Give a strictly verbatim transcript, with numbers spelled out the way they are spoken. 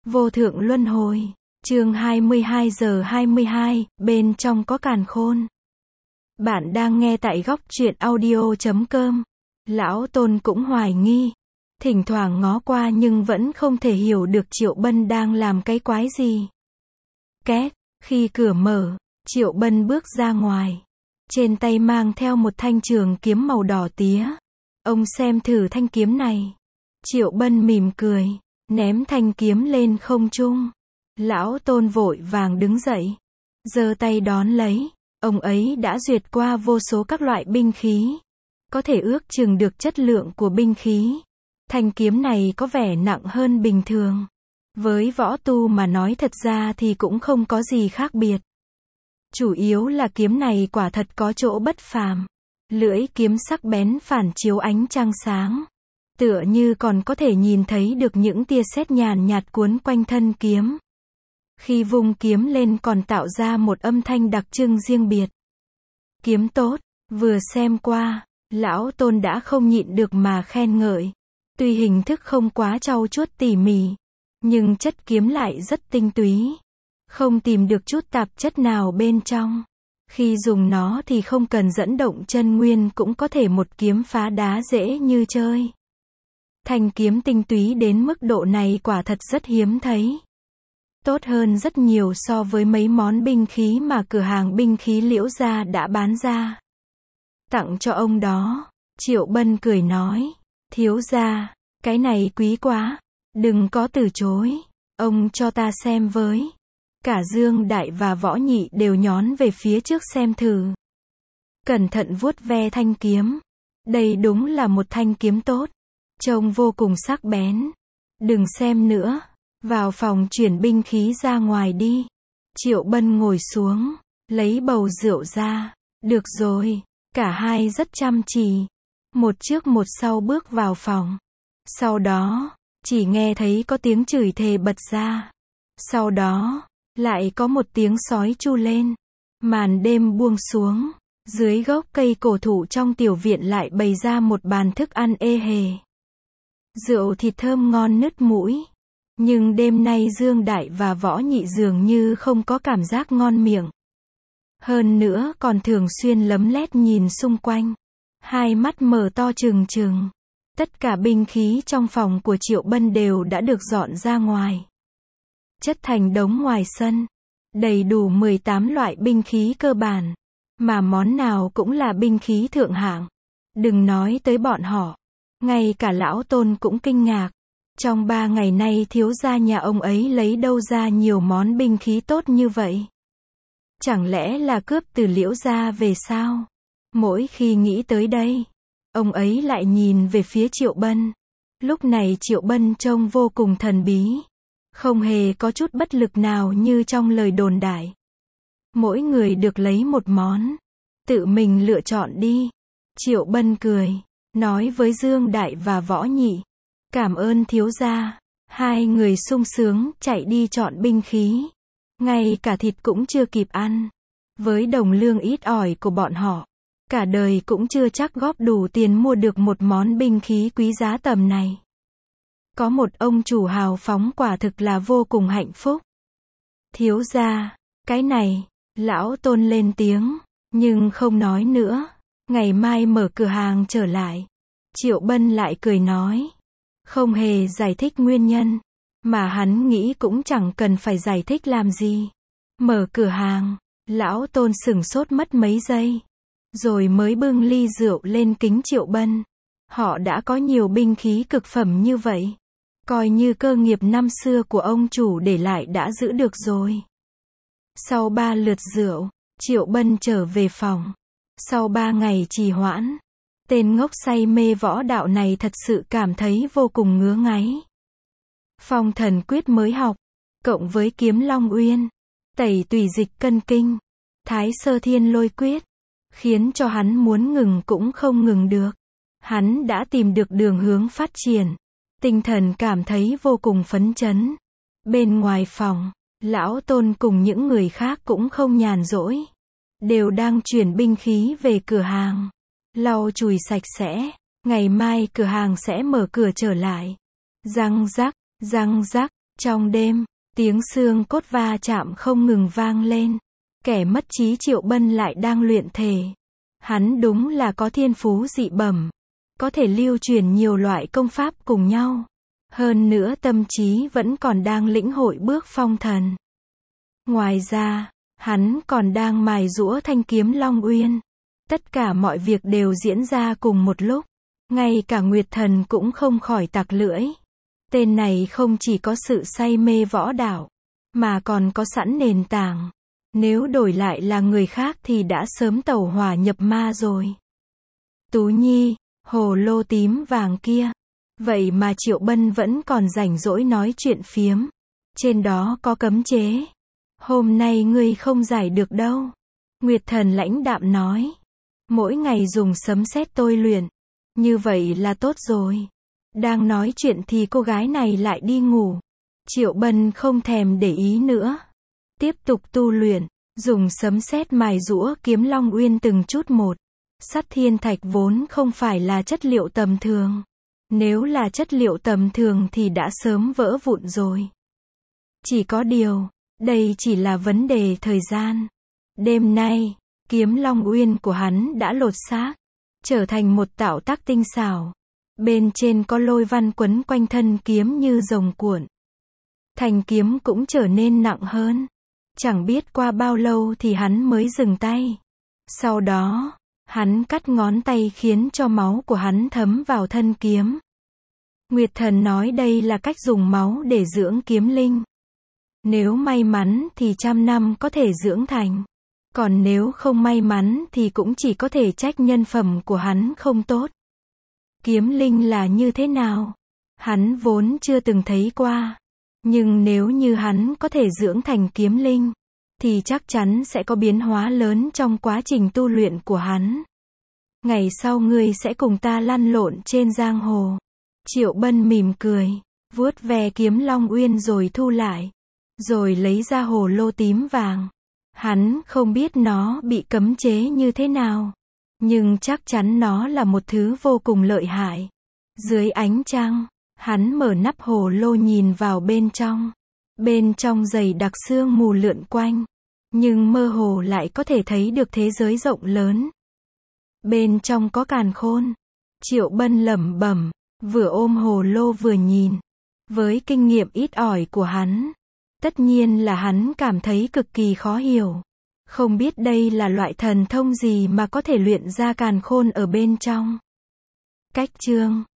Vô thượng luân hồi. Chương hai mươi hai giờ hai mươi hai, bên trong có càn khôn. Bạn đang nghe tại góc truyện audio chấm com. Lão Tôn cũng hoài nghi. Thỉnh thoảng ngó qua nhưng vẫn không thể hiểu được Triệu Bân đang làm cái quái gì. Két, khi cửa mở, Triệu Bân bước ra ngoài. Trên tay mang theo một thanh trường kiếm màu đỏ tía. Ông xem thử thanh kiếm này. Triệu Bân mỉm cười, ném thanh kiếm lên không trung. Lão Tôn vội vàng đứng dậy, giơ tay đón lấy. Ông ấy đã duyệt qua vô số các loại binh khí, có thể ước chừng được chất lượng của binh khí. Thanh kiếm này có vẻ nặng hơn bình thường. Với võ tu mà nói thật ra thì cũng không có gì khác biệt. Chủ yếu là kiếm này quả thật có chỗ bất phàm. Lưỡi kiếm sắc bén phản chiếu ánh trăng sáng. Tựa như còn có thể nhìn thấy được những tia sét nhàn nhạt cuốn quanh thân kiếm. Khi vung kiếm lên còn tạo ra một âm thanh đặc trưng riêng biệt. Kiếm tốt, vừa xem qua, Lão Tôn đã không nhịn được mà khen ngợi. Tuy hình thức không quá trau chuốt tỉ mỉ, nhưng chất kiếm lại rất tinh túy. Không tìm được chút tạp chất nào bên trong. Khi dùng nó thì không cần dẫn động chân nguyên cũng có thể một kiếm phá đá dễ như chơi. Thanh kiếm tinh túy đến mức độ này quả thật rất hiếm thấy. Tốt hơn rất nhiều so với mấy món binh khí mà cửa hàng binh khí Liễu gia đã bán ra. Tặng cho ông đó. Triệu Bân cười nói. Thiếu gia, cái này quý quá. Đừng có từ chối. Ông cho ta xem với. Cả Dương Đại và Võ Nhị đều nhón về phía trước xem thử. Cẩn thận vuốt ve thanh kiếm. Đây đúng là một thanh kiếm tốt. Trông vô cùng sắc bén. Đừng xem nữa. Vào phòng chuyển binh khí ra ngoài đi. Triệu Bân ngồi xuống, lấy bầu rượu ra. Được rồi. Cả hai rất chăm chỉ. Một trước một sau bước vào phòng. Sau đó, chỉ nghe thấy có tiếng chửi thề bật ra. Sau đó, lại có một tiếng sói chu lên. Màn đêm buông xuống. Dưới gốc cây cổ thụ trong tiểu viện lại bày ra một bàn thức ăn ê hề. Rượu thịt thơm ngon nứt mũi. Nhưng đêm nay Dương Đại và Võ Nhị dường như không có cảm giác ngon miệng. Hơn nữa còn thường xuyên lấm lét nhìn xung quanh. Hai mắt mở to trừng trừng. Tất cả binh khí trong phòng của Triệu Bân đều đã được dọn ra ngoài. Chất thành đống ngoài sân. Đầy đủ mười tám loại binh khí cơ bản. Mà món nào cũng là binh khí thượng hạng. Đừng nói tới bọn họ. Ngay cả Lão Tôn cũng kinh ngạc. Trong ba ngày nay thiếu gia nhà ông ấy lấy đâu ra nhiều món binh khí tốt như vậy? Chẳng lẽ là cướp từ Liễu gia về sao? Mỗi khi nghĩ tới đây, ông ấy lại nhìn về phía Triệu Bân. Lúc này Triệu Bân trông vô cùng thần bí. Không hề có chút bất lực nào như trong lời đồn đại. Mỗi người được lấy một món. Tự mình lựa chọn đi. Triệu Bân cười, nói với Dương Đại và Võ Nhị. Cảm ơn thiếu gia. Hai người sung sướng chạy đi chọn binh khí. Ngay cả thịt cũng chưa kịp ăn. Với đồng lương ít ỏi của bọn họ, cả đời cũng chưa chắc góp đủ tiền mua được một món binh khí quý giá tầm này. Có một ông chủ hào phóng quả thực là vô cùng hạnh phúc. Thiếu gia, cái này, Lão Tôn lên tiếng, nhưng không nói nữa. Ngày mai mở cửa hàng trở lại. Triệu Bân lại cười nói. Không hề giải thích nguyên nhân, mà hắn nghĩ cũng chẳng cần phải giải thích làm gì. Mở cửa hàng, Lão Tôn sửng sốt mất mấy giây, rồi mới bưng ly rượu lên kính Triệu Bân. Họ đã có nhiều binh khí cực phẩm như vậy, coi như cơ nghiệp năm xưa của ông chủ để lại đã giữ được rồi. Sau ba lượt rượu, Triệu Bân trở về phòng. Sau ba ngày trì hoãn, tên ngốc say mê võ đạo này thật sự cảm thấy vô cùng ngứa ngáy. Phong thần quyết mới học, cộng với kiếm Long Uyên, tẩy tùy dịch cân kinh, thái sơ thiên lôi quyết, khiến cho hắn muốn ngừng cũng không ngừng được. Hắn đã tìm được đường hướng phát triển, tinh thần cảm thấy vô cùng phấn chấn. Bên ngoài phòng, Lão Tôn cùng những người khác cũng không nhàn rỗi, đều đang chuyển binh khí về cửa hàng. Lau chùi sạch sẽ, ngày mai cửa hàng sẽ mở cửa trở lại. Răng rắc, răng rắc, Trong đêm, tiếng xương cốt va chạm không ngừng vang lên. Kẻ mất trí Triệu Bân lại đang luyện thể. Hắn đúng là có thiên phú dị bẩm, có thể lưu truyền nhiều loại công pháp cùng nhau. Hơn nữa tâm trí vẫn còn đang lĩnh hội bước phong thần. Ngoài ra, hắn còn đang mài giũa thanh kiếm Long Uyên. Tất cả mọi việc đều diễn ra cùng một lúc. Ngay cả Nguyệt Thần cũng không khỏi tặc lưỡi. Tên này không chỉ có sự say mê võ đạo, mà còn có sẵn nền tảng. Nếu đổi lại là người khác thì đã sớm tẩu hỏa nhập ma rồi. Tú Nhi, hồ lô tím vàng kia. Vậy mà Triệu Bân vẫn còn rảnh rỗi nói chuyện phiếm. Trên đó có cấm chế. Hôm nay ngươi không giải được đâu. Nguyệt Thần lãnh đạm nói. Mỗi ngày dùng sấm sét tôi luyện. Như vậy là tốt rồi. Đang nói chuyện thì cô gái này lại đi ngủ. Triệu Bân không thèm để ý nữa. Tiếp tục tu luyện. Dùng sấm sét mài giũa kiếm Long Uyên từng chút một. Sắt thiên thạch vốn không phải là chất liệu tầm thường. Nếu là chất liệu tầm thường thì đã sớm vỡ vụn rồi. Chỉ có điều, đây chỉ là vấn đề thời gian. Đêm nay, kiếm Long Uyên của hắn đã lột xác, trở thành một tạo tác tinh xảo. Bên trên có lôi văn quấn quanh thân kiếm như rồng cuộn. Thanh kiếm cũng trở nên nặng hơn. Chẳng biết qua bao lâu thì hắn mới dừng tay. Sau đó, hắn cắt ngón tay khiến cho máu của hắn thấm vào thân kiếm. Nguyệt Thần nói đây là cách dùng máu để dưỡng kiếm linh. Nếu may mắn thì trăm năm có thể dưỡng thành. Còn nếu không may mắn thì cũng chỉ có thể trách nhân phẩm của hắn không tốt. Kiếm linh là như thế nào? Hắn vốn chưa từng thấy qua. Nhưng nếu như hắn có thể dưỡng thành kiếm linh, thì chắc chắn sẽ có biến hóa lớn trong quá trình tu luyện của hắn. Ngày sau ngươi sẽ cùng ta lăn lộn trên giang hồ. Triệu Bân mỉm cười, vuốt ve kiếm Long Uyên rồi thu lại. Rồi lấy ra hồ lô tím vàng. Hắn không biết nó bị cấm chế như thế nào. Nhưng chắc chắn nó là một thứ vô cùng lợi hại. Dưới ánh trăng, hắn mở nắp hồ lô nhìn vào bên trong. Bên trong dày đặc sương mù lượn quanh. Nhưng mơ hồ lại có thể thấy được thế giới rộng lớn. Bên trong có càn khôn. Triệu Bân lẩm bẩm, vừa ôm hồ lô vừa nhìn. Với kinh nghiệm ít ỏi của hắn, tất nhiên là hắn cảm thấy cực kỳ khó hiểu. Không biết đây là loại thần thông gì mà có thể luyện ra càn khôn ở bên trong. Cách chương